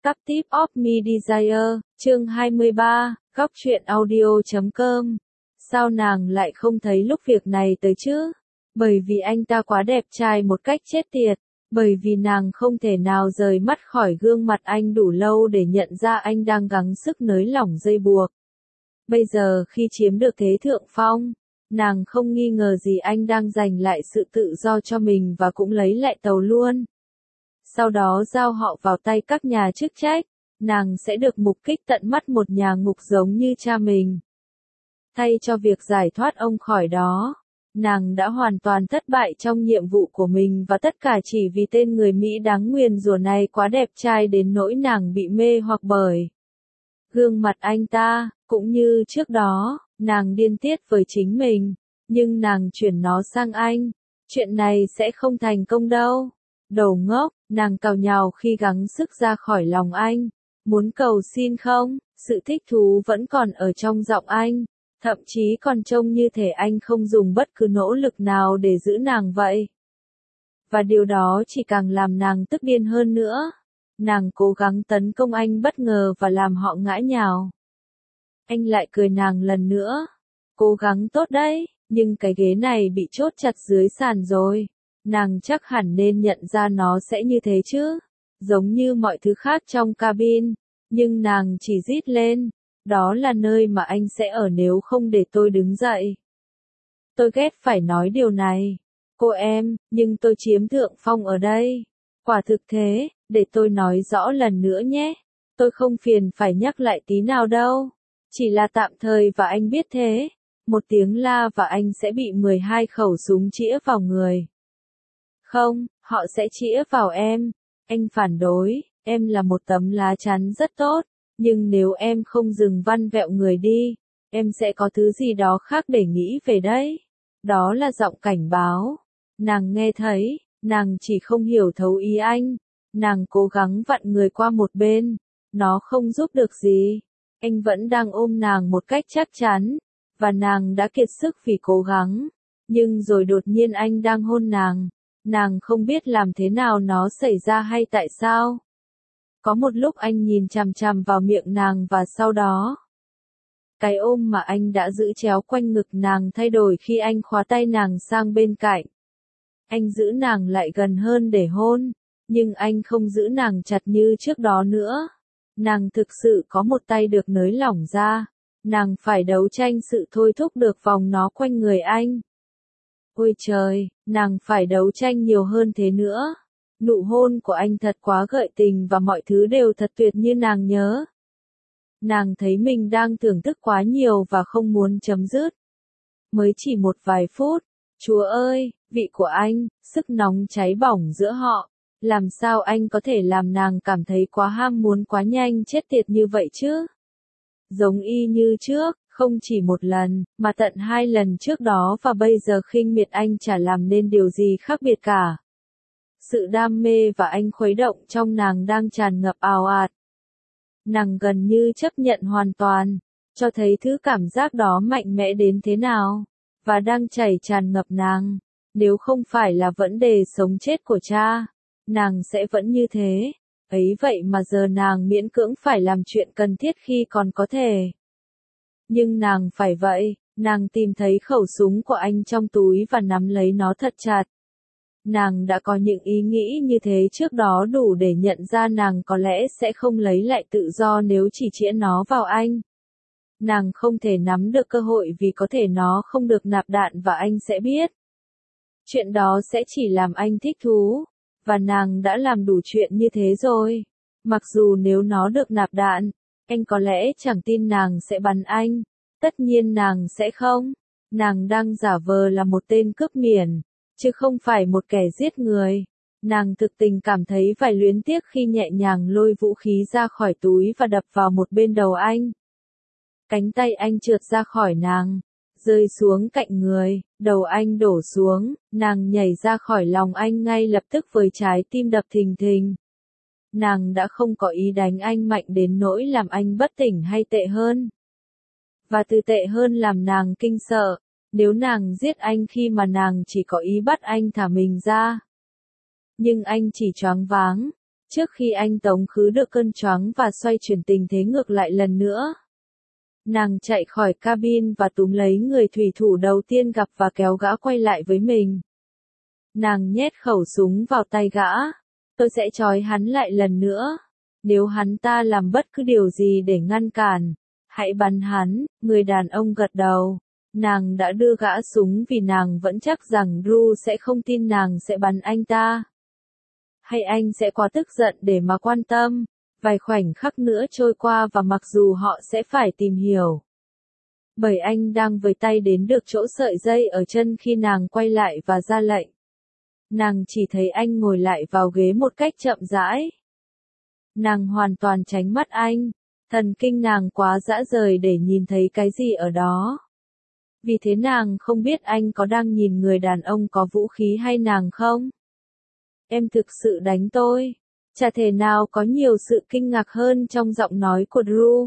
Captive of Me Desire, chương 23, góc truyện audio.com. Sao nàng lại không thấy lúc việc này tới chứ? Bởi vì anh ta quá đẹp trai một cách chết tiệt, bởi vì nàng không thể nào rời mắt khỏi gương mặt anh đủ lâu để nhận ra anh đang gắng sức nới lỏng dây buộc. Bây giờ khi chiếm được thế thượng phong, nàng không nghi ngờ gì anh đang giành lại sự tự do cho mình và cũng lấy lại tàu luôn. Sau đó giao họ vào tay các nhà chức trách, nàng sẽ được mục kích tận mắt một nhà ngục giống như cha mình. Thay cho việc giải thoát ông khỏi đó, nàng đã hoàn toàn thất bại trong nhiệm vụ của mình và tất cả chỉ vì tên người Mỹ đáng nguyền rủa này quá đẹp trai đến nỗi nàng bị mê hoặc bởi gương mặt anh ta. Cũng như trước đó, nàng điên tiết với chính mình, nhưng nàng chuyển nó sang anh. Chuyện này sẽ không thành công đâu. Đồ ngốc, nàng càu nhàu khi gắng sức ra khỏi lòng anh. Muốn cầu xin không? Sự thích thú vẫn còn ở trong giọng anh. Thậm chí còn trông như thể anh không dùng bất cứ nỗ lực nào để giữ nàng vậy. Và điều đó chỉ càng làm nàng tức điên hơn nữa. Nàng cố gắng tấn công anh bất ngờ và làm họ ngã nhào. Anh lại cười nàng lần nữa. Cố gắng tốt đấy, nhưng cái ghế này bị chốt chặt dưới sàn rồi. Nàng chắc hẳn nên nhận ra nó sẽ như thế chứ. Giống như mọi thứ khác trong cabin. Nhưng nàng chỉ rít lên. Đó là nơi mà anh sẽ ở nếu không để tôi đứng dậy. Tôi ghét phải nói điều này. Cô em, nhưng tôi chiếm thượng phong ở đây. Quả thực thế, để tôi nói rõ lần nữa nhé. Tôi không phiền phải nhắc lại tí nào đâu. Chỉ là tạm thời và anh biết thế. Một tiếng la và anh sẽ bị 12 khẩu súng chĩa vào người. Không, họ sẽ chĩa vào em. Anh phản đối, em là một tấm lá chắn rất tốt. Nhưng nếu em không dừng văn vẹo người đi, em sẽ có thứ gì đó khác để nghĩ về đấy. Đó là giọng cảnh báo. Nàng nghe thấy, nàng chỉ không hiểu thấu ý anh. Nàng cố gắng vặn người qua một bên. Nó không giúp được gì. Anh vẫn đang ôm nàng một cách chắc chắn. Và nàng đã kiệt sức vì cố gắng. Nhưng rồi đột nhiên anh đang hôn nàng. Nàng không biết làm thế nào nó xảy ra hay tại sao. Có một lúc anh nhìn chằm chằm vào miệng nàng và sau đó, cái ôm mà anh đã giữ chéo quanh ngực nàng thay đổi khi anh khóa tay nàng sang bên cạnh. Anh giữ nàng lại gần hơn để hôn, nhưng anh không giữ nàng chặt như trước đó nữa. Nàng thực sự có một tay được nới lỏng ra. Nàng phải đấu tranh sự thôi thúc được vòng nó quanh người anh. Ôi trời, nàng phải đấu tranh nhiều hơn thế nữa. Nụ hôn của anh thật quá gợi tình và mọi thứ đều thật tuyệt như nàng nhớ. Nàng thấy mình đang thưởng thức quá nhiều và không muốn chấm dứt. Mới chỉ một vài phút. Chúa ơi, vị của anh, sức nóng cháy bỏng giữa họ. Làm sao anh có thể làm nàng cảm thấy quá ham muốn quá nhanh chết tiệt như vậy chứ? Giống y như trước, không chỉ một lần, mà tận 2 lần trước đó và bây giờ khinh miệt anh chả làm nên điều gì khác biệt cả. Sự đam mê và anh khuấy động trong nàng đang tràn ngập ào ạt. Nàng gần như chấp nhận hoàn toàn, cho thấy thứ cảm giác đó mạnh mẽ đến thế nào, và đang chảy tràn ngập nàng. Nếu không phải là vấn đề sống chết của cha, nàng sẽ vẫn như thế. Ấy vậy mà giờ nàng miễn cưỡng phải làm chuyện cần thiết khi còn có thể. Nhưng nàng phải vậy, nàng tìm thấy khẩu súng của anh trong túi và nắm lấy nó thật chặt. Nàng đã có những ý nghĩ như thế trước đó đủ để nhận ra nàng có lẽ sẽ không lấy lại tự do nếu chỉ chĩa nó vào anh. Nàng không thể nắm được cơ hội vì có thể nó không được nạp đạn và anh sẽ biết. Chuyện đó sẽ chỉ làm anh thích thú, và nàng đã làm đủ chuyện như thế rồi. Mặc dù nếu nó được nạp đạn, anh có lẽ chẳng tin nàng sẽ bắn anh. Tất nhiên nàng sẽ không. Nàng đang giả vờ là một tên cướp biển, chứ không phải một kẻ giết người. Nàng thực tình cảm thấy vài luyến tiếc khi nhẹ nhàng lôi vũ khí ra khỏi túi và đập vào một bên đầu anh. Cánh tay anh trượt ra khỏi nàng, rơi xuống cạnh người, đầu anh đổ xuống, nàng nhảy ra khỏi lòng anh ngay lập tức với trái tim đập thình thình. Nàng đã không có ý đánh anh mạnh đến nỗi làm anh bất tỉnh hay tệ hơn. Và từ tệ hơn làm nàng kinh sợ. Nếu nàng giết anh khi mà nàng chỉ có ý bắt anh thả mình ra. Nhưng anh chỉ choáng váng, trước khi anh tống khứ được cơn choáng và xoay chuyển tình thế ngược lại lần nữa. Nàng chạy khỏi cabin và túm lấy người thủy thủ đầu tiên gặp và kéo gã quay lại với mình. Nàng nhét khẩu súng vào tay gã. Tôi sẽ trói hắn lại lần nữa. Nếu hắn ta làm bất cứ điều gì để ngăn cản, hãy bắn hắn. Người đàn ông gật đầu. Nàng đã đưa gã súng vì nàng vẫn chắc rằng Drew sẽ không tin nàng sẽ bắn anh ta. Hay anh sẽ quá tức giận để mà quan tâm. Vài khoảnh khắc nữa trôi qua và mặc dù họ sẽ phải tìm hiểu. Bởi anh đang với tay đến được chỗ sợi dây ở chân khi nàng quay lại và ra lệnh. Nàng chỉ thấy anh ngồi lại vào ghế một cách chậm rãi. Nàng hoàn toàn tránh mắt anh. Thần kinh nàng quá rã rời để nhìn thấy cái gì ở đó. Vì thế nàng không biết anh có đang nhìn người đàn ông có vũ khí hay nàng không. Em thực sự đánh tôi. Chả thể nào có nhiều sự kinh ngạc hơn trong giọng nói của Drew.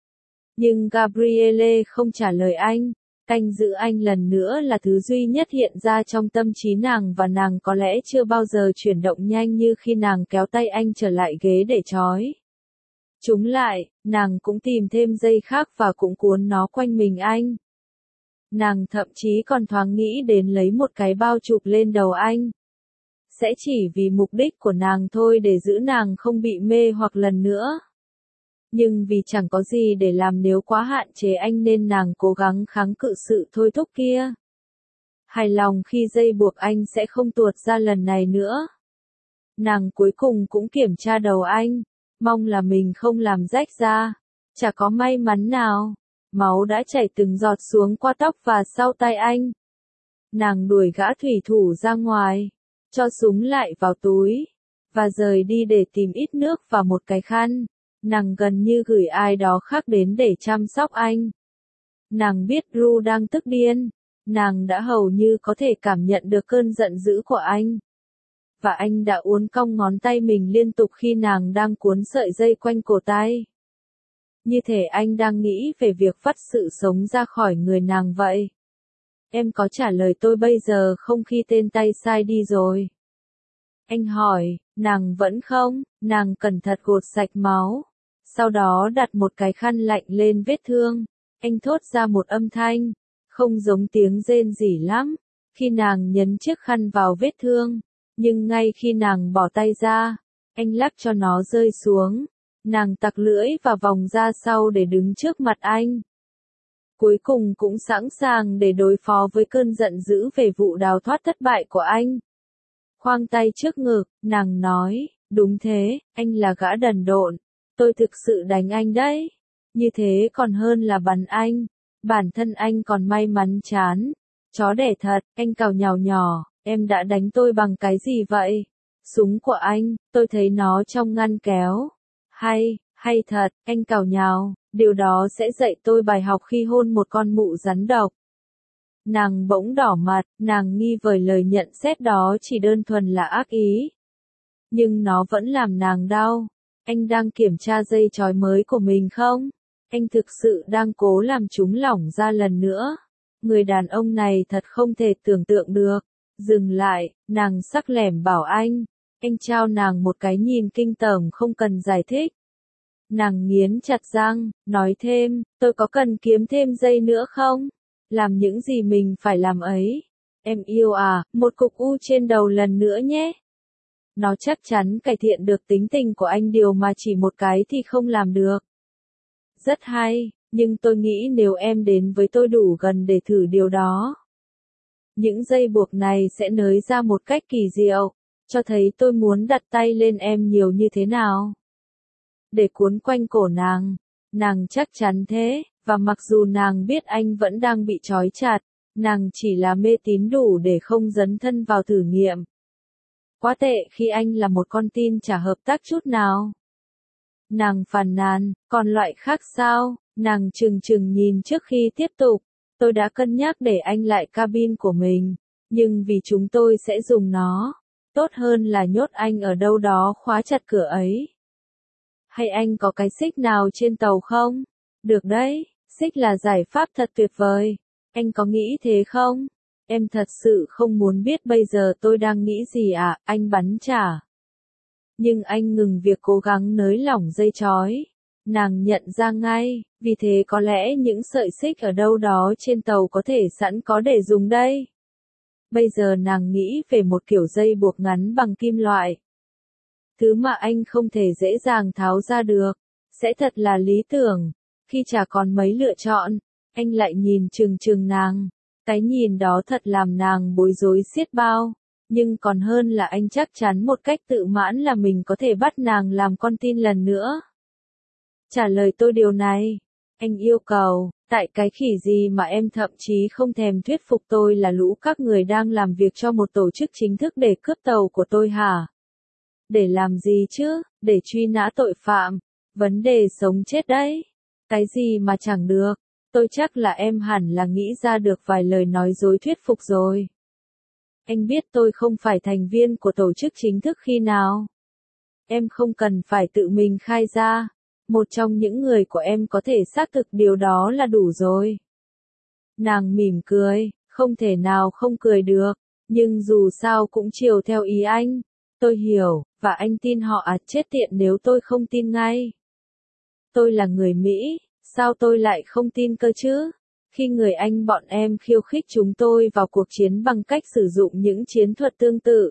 Nhưng Gabrielle không trả lời anh. Canh giữ anh lần nữa là thứ duy nhất hiện ra trong tâm trí nàng và nàng có lẽ chưa bao giờ chuyển động nhanh như khi nàng kéo tay anh trở lại ghế để trói. Chúng lại, nàng cũng tìm thêm dây khác và cũng cuốn nó quanh mình anh. Nàng thậm chí còn thoáng nghĩ đến lấy một cái bao chụp lên đầu anh. Sẽ chỉ vì mục đích của nàng thôi để giữ nàng không bị mê hoặc lần nữa. Nhưng vì chẳng có gì để làm nếu quá hạn chế anh nên nàng cố gắng kháng cự sự thôi thúc kia. Hài lòng khi dây buộc anh sẽ không tuột ra lần này nữa. Nàng cuối cùng cũng kiểm tra đầu anh, mong là mình không làm rách ra. Chả có may mắn nào, máu đã chảy từng giọt xuống qua tóc và sau tay anh. Nàng đuổi gã thủy thủ ra ngoài, cho súng lại vào túi, và rời đi để tìm ít nước và một cái khăn. Nàng gần như gửi ai đó khác đến để chăm sóc anh. Nàng biết Drew đang tức điên. Nàng đã hầu như có thể cảm nhận được cơn giận dữ của anh. Và anh đã uốn cong ngón tay mình liên tục khi nàng đang cuốn sợi dây quanh cổ tay. Như thể anh đang nghĩ về việc vắt sự sống ra khỏi người nàng vậy. Em có trả lời tôi bây giờ không khi tên tay sai đi rồi? Anh hỏi, nàng vẫn không, nàng cẩn thận gột sạch máu. Sau đó đặt một cái khăn lạnh lên vết thương. Anh thốt ra một âm thanh, không giống tiếng rên rỉ lắm, khi nàng nhấn chiếc khăn vào vết thương. Nhưng ngay khi nàng bỏ tay ra, anh lắc cho nó rơi xuống. Nàng tặc lưỡi và vòng ra sau để đứng trước mặt anh. Cuối cùng cũng sẵn sàng để đối phó với cơn giận dữ về vụ đào thoát thất bại của anh. Khoang tay trước ngực, nàng nói, đúng thế, anh là gã đần độn. Tôi thực sự đánh anh đấy. Như thế còn hơn là bắn anh. Bản thân anh còn may mắn chán. Chó đẻ thật, anh cào nhào nhỏ, em đã đánh tôi bằng cái gì vậy? Súng của anh, tôi thấy nó trong ngăn kéo. Hay thật, anh cào nhào, điều đó sẽ dạy tôi bài học khi hôn một con mụ rắn độc. Nàng bỗng đỏ mặt, nàng nghi vời lời nhận xét đó chỉ đơn thuần là ác ý. Nhưng nó vẫn làm nàng đau. Anh đang kiểm tra dây trói mới của mình không? Anh thực sự đang cố làm chúng lỏng ra lần nữa. Người đàn ông này thật không thể tưởng tượng được. Dừng lại, nàng sắc lẻm bảo anh. Anh trao nàng một cái nhìn kinh tởm không cần giải thích. Nàng nghiến chặt răng, nói thêm, tôi có cần kiếm thêm dây nữa không? Làm những gì mình phải làm ấy. Em yêu à, một cục u trên đầu lần nữa nhé. Nó chắc chắn cải thiện được tính tình của anh, điều mà chỉ một cái thì không làm được. Rất hay, nhưng tôi nghĩ nếu em đến với tôi đủ gần để thử điều đó. Những dây buộc này sẽ nới ra một cách kỳ diệu, cho thấy tôi muốn đặt tay lên em nhiều như thế nào. Để cuốn quanh cổ nàng chắc chắn thế, và mặc dù nàng biết anh vẫn đang bị trói chặt, nàng chỉ là mê tín đủ để không dấn thân vào thử nghiệm. Quá tệ khi anh là một con tin chả hợp tác chút nào. Nàng phàn nàn, còn loại khác sao? Nàng chừng chừng nhìn trước khi tiếp tục. Tôi đã cân nhắc để anh lại cabin của mình, nhưng vì chúng tôi sẽ dùng nó, tốt hơn là nhốt anh ở đâu đó khóa chặt cửa ấy. Hay anh có cái xích nào trên tàu không? Được đấy, xích là giải pháp thật tuyệt vời. Anh có nghĩ thế không? Em thật sự không muốn biết bây giờ tôi đang nghĩ gì à? Anh bắn trả. Nhưng anh ngừng việc cố gắng nới lỏng dây trói. Nàng nhận ra ngay, vì thế có lẽ những sợi xích ở đâu đó trên tàu có thể sẵn có để dùng đây. Bây giờ nàng nghĩ về một kiểu dây buộc ngắn bằng kim loại. Thứ mà anh không thể dễ dàng tháo ra được. Sẽ thật là lý tưởng. Khi chả còn mấy lựa chọn, anh lại nhìn chừng chừng nàng. Cái nhìn đó thật làm nàng bối rối xiết bao. Nhưng còn hơn là anh chắc chắn một cách tự mãn là mình có thể bắt nàng làm con tin lần nữa. Trả lời tôi điều này. Anh yêu cầu, tại cái khỉ gì mà em thậm chí không thèm thuyết phục tôi là lũ các người đang làm việc cho một tổ chức chính thức để cướp tàu của tôi hả? Để làm gì chứ? Để truy nã tội phạm. Vấn đề sống chết đấy. Cái gì mà chẳng được. Tôi chắc là em hẳn là nghĩ ra được vài lời nói dối thuyết phục rồi. Anh biết tôi không phải thành viên của tổ chức chính thức khi nào. Em không cần phải tự mình khai ra. Một trong những người của em có thể xác thực điều đó là đủ rồi. Nàng mỉm cười, không thể nào không cười được, nhưng dù sao cũng chiều theo ý anh. Tôi hiểu, và anh tin họ chết tiện nếu tôi không tin ngay. Tôi là người Mỹ, sao tôi lại không tin cơ chứ? Khi người Anh bọn em khiêu khích chúng tôi vào cuộc chiến bằng cách sử dụng những chiến thuật tương tự.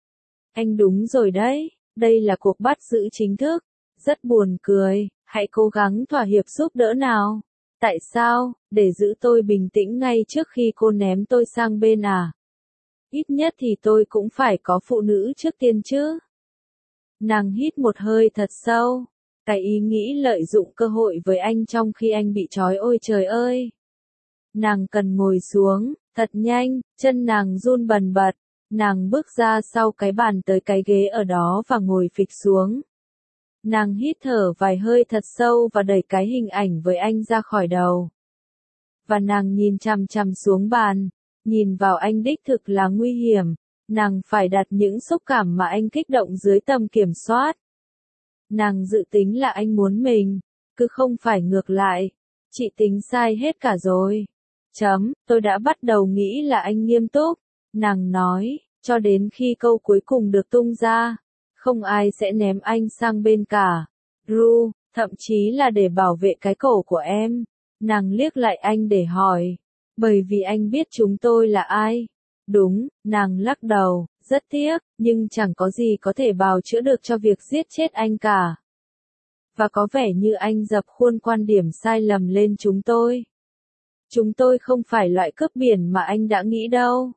Anh đúng rồi đấy, đây là cuộc bắt giữ chính thức. Rất buồn cười, hãy cố gắng thỏa hiệp giúp đỡ nào. Tại sao? Để giữ tôi bình tĩnh ngay trước khi cô ném tôi sang bên à? Ít nhất thì tôi cũng phải có phụ nữ trước tiên chứ. Nàng hít một hơi thật sâu. Cái ý nghĩ lợi dụng cơ hội với anh trong khi anh bị trói ôi trời ơi. Nàng cần ngồi xuống, thật nhanh, chân nàng run bần bật. Nàng bước ra sau cái bàn tới cái ghế ở đó và ngồi phịch xuống. Nàng hít thở vài hơi thật sâu và đẩy cái hình ảnh với anh ra khỏi đầu. Và nàng nhìn chằm chằm xuống bàn, nhìn vào anh đích thực là nguy hiểm, nàng phải đặt những xúc cảm mà anh kích động dưới tầm kiểm soát. Nàng dự tính là anh muốn mình, cứ không phải ngược lại. Chị tính sai hết cả rồi. Tôi đã bắt đầu nghĩ là anh nghiêm túc, nàng nói, cho đến khi câu cuối cùng được tung ra. Không ai sẽ ném anh sang bên cả. Ru, thậm chí là để bảo vệ cái cổ của em. Nàng liếc lại anh để hỏi. Bởi vì anh biết chúng tôi là ai. Đúng, nàng lắc đầu, rất tiếc, nhưng chẳng có gì có thể bào chữa được cho việc giết chết anh cả. Và có vẻ như anh dập khuôn quan điểm sai lầm lên chúng tôi. Chúng tôi không phải loại cướp biển mà anh đã nghĩ đâu.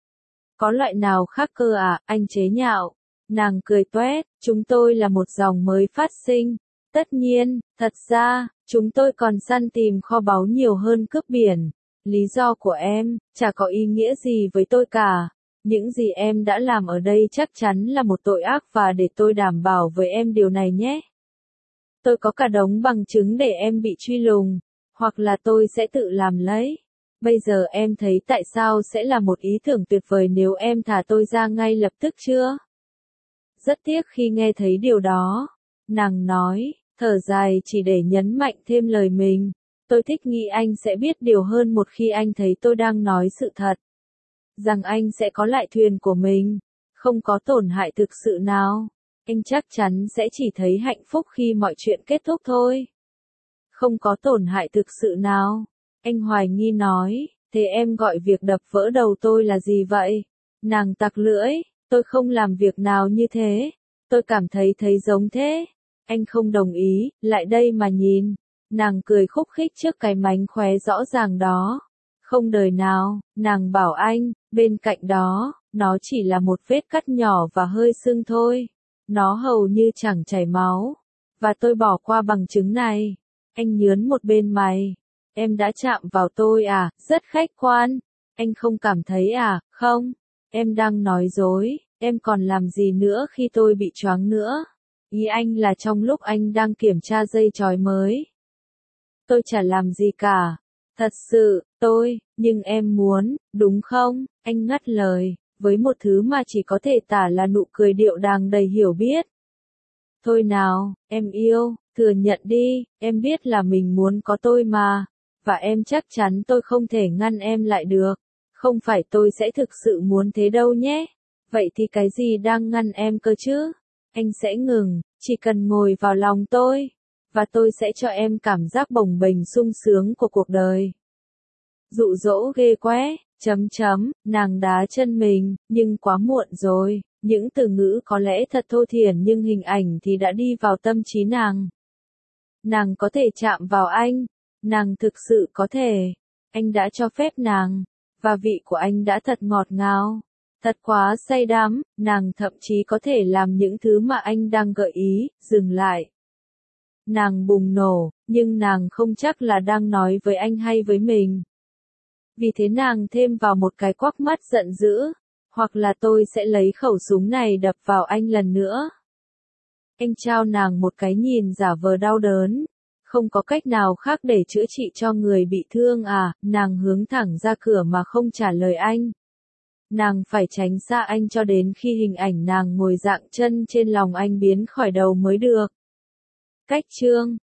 Có loại nào khác cơ à, anh chế nhạo. Nàng cười toét, chúng tôi là một dòng mới phát sinh. Tất nhiên, thật ra, chúng tôi còn săn tìm kho báu nhiều hơn cướp biển. Lý do của em, chả có ý nghĩa gì với tôi cả. Những gì em đã làm ở đây chắc chắn là một tội ác và để tôi đảm bảo với em điều này nhé. Tôi có cả đống bằng chứng để em bị truy lùng, hoặc là tôi sẽ tự làm lấy. Bây giờ em thấy tại sao sẽ là một ý tưởng tuyệt vời nếu em thả tôi ra ngay lập tức chưa? Rất tiếc khi nghe thấy điều đó. Nàng nói, thở dài chỉ để nhấn mạnh thêm lời mình. Tôi thích nghĩ anh sẽ biết điều hơn một khi anh thấy tôi đang nói sự thật. Rằng anh sẽ có lại thuyền của mình. Không có tổn hại thực sự nào. Anh chắc chắn sẽ chỉ thấy hạnh phúc khi mọi chuyện kết thúc thôi. Không có tổn hại thực sự nào. Anh hoài nghi nói, thế em gọi việc đập vỡ đầu tôi là gì vậy? Nàng tặc lưỡi, tôi không làm việc nào như thế. Tôi cảm thấy giống thế. Anh không đồng ý, lại đây mà nhìn. Nàng cười khúc khích trước cái mánh khóe rõ ràng đó. Không đời nào, nàng bảo anh, bên cạnh đó, nó chỉ là một vết cắt nhỏ và hơi sưng thôi. Nó hầu như chẳng chảy máu. Và tôi bỏ qua bằng chứng này. Anh nhướn một bên mày. Em đã chạm vào tôi à, rất khách quan. Anh không cảm thấy à, không? Em đang nói dối, em còn làm gì nữa khi tôi bị choáng nữa? Ý anh là trong lúc anh đang kiểm tra dây chói mới. Tôi chả làm gì cả. Thật sự, nhưng em muốn, đúng không? Anh ngắt lời, với một thứ mà chỉ có thể tả là nụ cười điệu đàng đầy hiểu biết. Thôi nào, em yêu, thừa nhận đi, em biết là mình muốn có tôi mà. Và em chắc chắn tôi không thể ngăn em lại được. Không phải tôi sẽ thực sự muốn thế đâu nhé. Vậy thì cái gì đang ngăn em cơ chứ? Anh sẽ ngừng, chỉ cần ngồi vào lòng tôi, và tôi sẽ cho em cảm giác bồng bềnh sung sướng của cuộc đời. Dụ dỗ ghê quá, nàng đá chân mình, nhưng quá muộn rồi, những từ ngữ có lẽ thật thô thiển nhưng hình ảnh thì đã đi vào tâm trí nàng. Nàng có thể chạm vào anh, nàng thực sự có thể, anh đã cho phép nàng, và vị của anh đã thật ngọt ngào, thật quá say đắm, nàng thậm chí có thể làm những thứ mà anh đang gợi ý, dừng lại. Nàng bùng nổ, nhưng nàng không chắc là đang nói với anh hay với mình. Vì thế nàng thêm vào một cái quắc mắt giận dữ, hoặc là tôi sẽ lấy khẩu súng này đập vào anh lần nữa. Anh trao nàng một cái nhìn giả vờ đau đớn. Không có cách nào khác để chữa trị cho người bị thương à, nàng hướng thẳng ra cửa mà không trả lời anh. Nàng phải tránh xa anh cho đến khi hình ảnh nàng ngồi dạng chân trên lòng anh biến khỏi đầu mới được. Cách chương